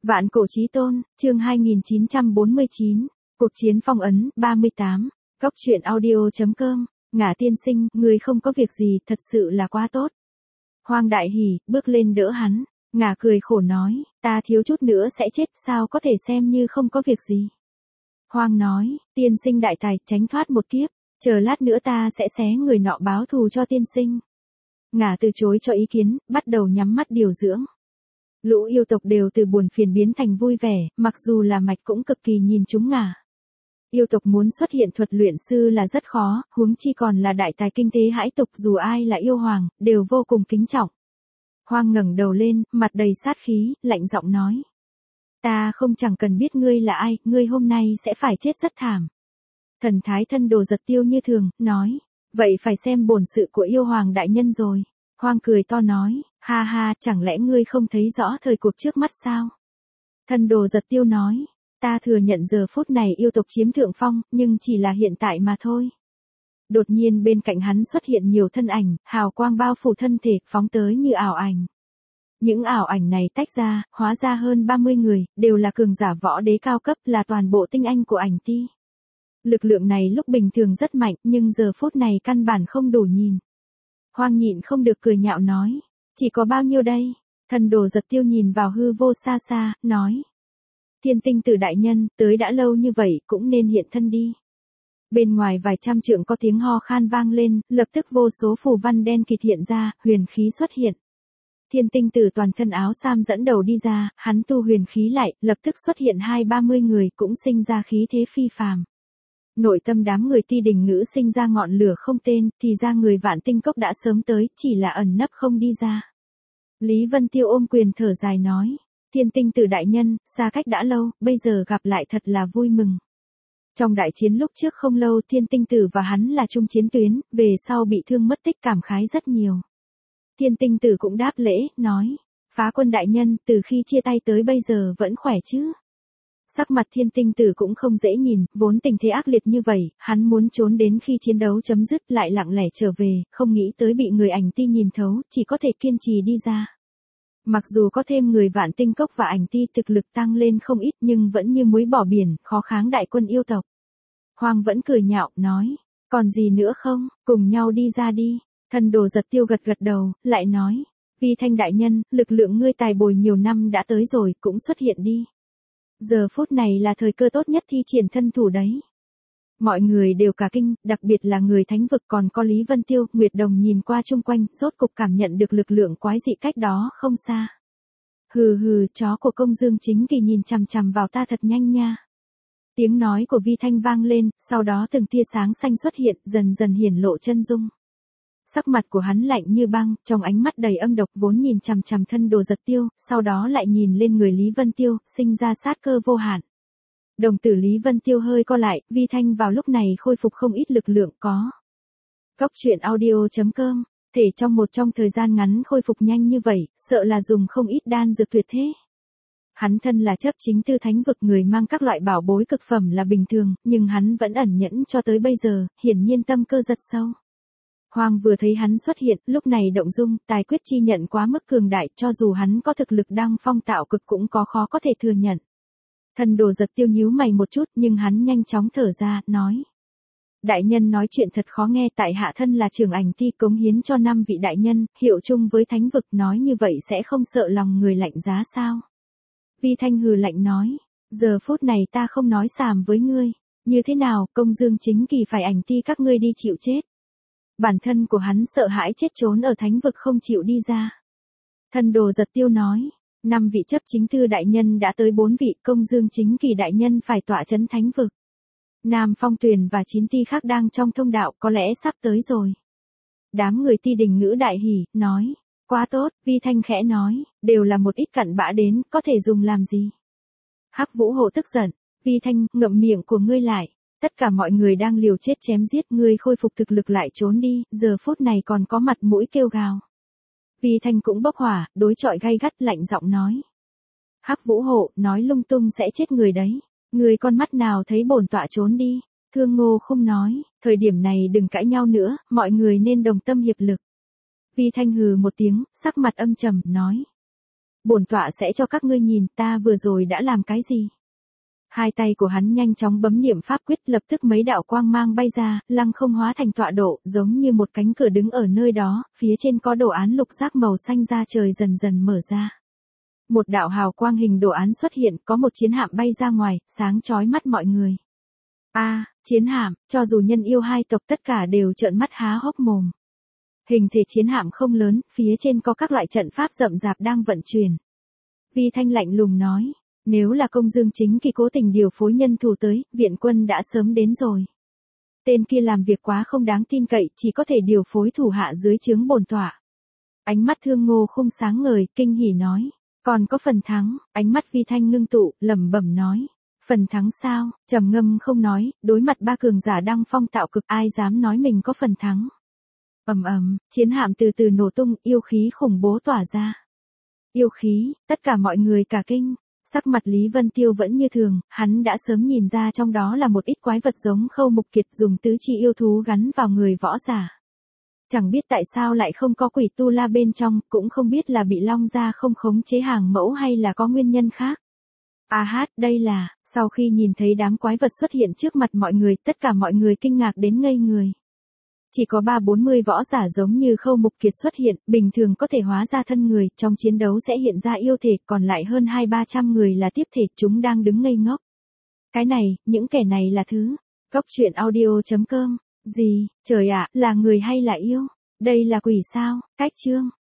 Vạn cổ chí tôn, chương 2949, cuộc chiến phong ấn, 38, Góc truyện audio.com, Ngả tiên sinh, người không có việc gì, thật sự là quá tốt. Hoang đại hỉ, bước lên đỡ hắn, Ngả cười khổ nói, ta thiếu chút nữa sẽ chết, sao có thể xem như không có việc gì. Hoang nói, tiên sinh đại tài, tránh thoát một kiếp, chờ lát nữa ta sẽ xé người nọ báo thù cho tiên sinh. Ngả từ chối cho ý kiến, bắt đầu nhắm mắt điều dưỡng. Lũ yêu tộc đều từ buồn phiền biến thành vui vẻ, mặc dù là mạch cũng cực kỳ nhìn chúng Ngả. Yêu tộc muốn xuất hiện thuật luyện sư là rất khó, huống chi còn là đại tài kinh tế hãi tục, dù ai là yêu hoàng, đều vô cùng kính trọng. Hoang ngẩng đầu lên, mặt đầy sát khí, lạnh giọng nói. Ta không chẳng cần biết ngươi là ai, ngươi hôm nay sẽ phải chết rất thảm. Thần thái thân đồ giật tiêu như thường, nói. Vậy phải xem bổn sự của yêu hoàng đại nhân rồi. Hoang cười to nói, ha ha, chẳng lẽ ngươi không thấy rõ thời cuộc trước mắt sao? Thân đồ giật tiêu nói, ta thừa nhận giờ phút này yêu tộc chiếm thượng phong, nhưng chỉ là hiện tại mà thôi. Đột nhiên bên cạnh hắn xuất hiện nhiều thân ảnh, hào quang bao phủ thân thể, phóng tới như ảo ảnh. Những ảo ảnh này tách ra, hóa ra hơn 30 người, đều là cường giả võ đế cao cấp, là toàn bộ tinh anh của ảnh ti. Lực lượng này lúc bình thường rất mạnh, nhưng giờ phút này căn bản không đủ nhìn. Hoang nhịn không được cười nhạo nói, chỉ có bao nhiêu đây? Thần đồ giật tiêu nhìn vào hư vô xa xa, nói. Thiên tinh tử đại nhân, tới đã lâu như vậy, cũng nên hiện thân đi. Bên ngoài vài trăm trượng có tiếng ho khan vang lên, lập tức vô số phù văn đen kịt hiện ra, huyền khí xuất hiện. Thiên tinh tử toàn thân áo sam dẫn đầu đi ra, hắn tu huyền khí lại, lập tức xuất hiện 20-30 người, cũng sinh ra khí thế phi phàm. Nội tâm đám người Ti Đình Ngữ sinh ra ngọn lửa không tên, thì ra người Vạn Tinh Cốc đã sớm tới, chỉ là ẩn nấp không đi ra. Lý Vân Tiêu ôm quyền thở dài nói, Thiên tinh tử đại nhân, xa cách đã lâu, bây giờ gặp lại thật là vui mừng. Trong đại chiến lúc trước không lâu Thiên tinh tử và hắn là chung chiến tuyến, về sau bị thương mất tích cảm khái rất nhiều. Thiên tinh tử cũng đáp lễ, nói, phá quân đại nhân, từ khi chia tay tới bây giờ vẫn khỏe chứ? Sắc mặt Thiên tinh tử cũng không dễ nhìn, vốn tình thế ác liệt như vậy, hắn muốn trốn đến khi chiến đấu chấm dứt lại lặng lẽ trở về, không nghĩ tới bị người ảnh ti nhìn thấu, chỉ có thể kiên trì đi ra. Mặc dù có thêm người Vạn Tinh Cốc và ảnh ti thực lực tăng lên không ít nhưng vẫn như muối bỏ biển, khó kháng đại quân yêu tộc. Hoang vẫn cười nhạo, nói, còn gì nữa không, cùng nhau đi ra đi. Thần đồ giật tiêu gật gật đầu, lại nói, Vi Thanh đại nhân, lực lượng ngươi tài bồi nhiều năm đã tới rồi, cũng xuất hiện đi. Giờ phút này là thời cơ tốt nhất thi triển thân thủ đấy. Mọi người đều cả kinh, đặc biệt là người thánh vực còn có Lý Vân Tiêu, Nguyệt Đồng nhìn qua chung quanh, rốt cục cảm nhận được lực lượng quái dị cách đó không xa. Hừ hừ, chó của công dương chính kỳ nhìn chằm chằm vào ta thật nhanh nha. Tiếng nói của Vi Thanh vang lên, sau đó từng tia sáng xanh xuất hiện, dần dần hiển lộ chân dung. Sắc mặt của hắn lạnh như băng, trong ánh mắt đầy âm độc vốn nhìn chằm chằm thân đồ giật tiêu, sau đó lại nhìn lên người Lý Vân Tiêu, sinh ra sát cơ vô hạn. Đồng tử Lý Vân Tiêu hơi co lại, Vi Thanh vào lúc này khôi phục không ít lực lượng có. Góc truyện audio.com, thể trong thời gian ngắn khôi phục nhanh như vậy, sợ là dùng không ít đan dược tuyệt thế. Hắn thân là chấp chính tư thánh vực, người mang các loại bảo bối cực phẩm là bình thường, nhưng hắn vẫn ẩn nhẫn cho tới bây giờ, hiển nhiên tâm cơ giật sâu. Hoang vừa thấy hắn xuất hiện, lúc này động dung, tài quyết chi nhận quá mức cường đại, cho dù hắn có thực lực đăng phong tạo cực cũng khó có thể thừa nhận. Thần đồ giật tiêu nhíu mày một chút, nhưng hắn nhanh chóng thở ra, nói. Đại nhân nói chuyện thật khó nghe, tại hạ thân là trưởng ảnh ti cống hiến cho 5 vị đại nhân, hiệu chung với thánh vực, nói như vậy sẽ không sợ lòng người lạnh giá sao? Vi Thanh hừ lạnh nói, giờ phút này ta không nói xàm với ngươi, như thế nào, công dương chính kỳ phải ảnh ti các ngươi đi chịu chết. Bản thân của hắn sợ hãi chết trốn ở thánh vực không chịu đi ra. Thần đồ giật tiêu nói, 5 vị chấp chính tư đại nhân đã tới 4 vị, công dương chính kỳ đại nhân phải tọa trấn thánh vực. Nam Phong Tuyền và 9 ti khác đang trong thông đạo, có lẽ sắp tới rồi. Đám người Ti Đình Ngữ đại hỉ, nói, quá tốt, Vi Thanh khẽ nói, đều là một ít cặn bã đến, có thể dùng làm gì. Hắc Vũ Hộ tức giận, Vi Thanh, ngậm miệng của ngươi lại. Tất cả mọi người đang liều chết chém giết, ngươi khôi phục thực lực lại trốn đi, giờ phút này còn có mặt mũi kêu gào. Vi Thanh cũng bốc hỏa, đối chọi gay gắt, lạnh giọng nói. Hắc Vũ Hộ, nói lung tung sẽ chết người đấy. Người con mắt nào thấy bổn tọa trốn đi. Thương Ngô không nói, thời điểm này đừng cãi nhau nữa, mọi người nên đồng tâm hiệp lực. Vi Thanh hừ một tiếng, sắc mặt âm trầm, nói. Bổn tọa sẽ cho các ngươi nhìn ta vừa rồi đã làm cái gì. Hai tay của hắn nhanh chóng bấm niệm pháp quyết, lập tức mấy đạo quang mang bay ra, lăng không hóa thành tọa độ, giống như một cánh cửa đứng ở nơi đó, phía trên có đồ án lục giác màu xanh da trời dần dần mở ra. Một đạo hào quang hình đồ án xuất hiện, có một chiến hạm bay ra ngoài, sáng chói mắt mọi người. Chiến hạm, cho dù nhân yêu hai tộc tất cả đều trợn mắt há hốc mồm. Hình thể chiến hạm không lớn, phía trên có các loại trận pháp rậm rạp đang vận chuyển. Vi Thanh lạnh lùng nói, nếu là Công Dương Chính Kỳ cố tình điều phối nhân thủ tới, viện quân đã sớm đến rồi. Tên kia làm việc quá không đáng tin cậy, chỉ có thể điều phối thủ hạ dưới trướng bổn tọa. Ánh mắt Thương Ngô Khung sáng ngời, kinh hỉ nói, còn có phần thắng. Ánh mắt Vi Thanh ngưng tụ, lẩm bẩm nói, phần thắng sao? Trầm ngâm không nói, đối mặt ba cường giả đăng phong tạo cực, ai dám nói mình có phần thắng. Chiến hạm từ từ nổ tung, yêu khí khủng bố tỏa ra. Yêu khí, tất cả mọi người cả kinh. Sắc mặt Lý Vân Tiêu vẫn như thường, hắn đã sớm nhìn ra trong đó là một ít quái vật giống Khâu Mục Kiệt dùng tứ chi yêu thú gắn vào người võ giả. Chẳng biết tại sao lại không có quỷ tu la bên trong, cũng không biết là bị Long Gia không khống chế hàng mẫu hay là có nguyên nhân khác. Đây là, sau khi nhìn thấy đám quái vật xuất hiện trước mặt mọi người, tất cả mọi người kinh ngạc đến ngây người. Chỉ có 30-40 võ giả giống như Khâu Mục Kiệt xuất hiện, bình thường có thể hóa ra thân người, trong chiến đấu sẽ hiện ra yêu thể, còn lại hơn 200-300 người là tiếp thể, chúng đang đứng ngây ngốc. Cái này, những kẻ này là thứ. Cốc truyện audio.com. Gì, trời ạ, là người hay là yêu? Đây là quỷ sao? Cách chương.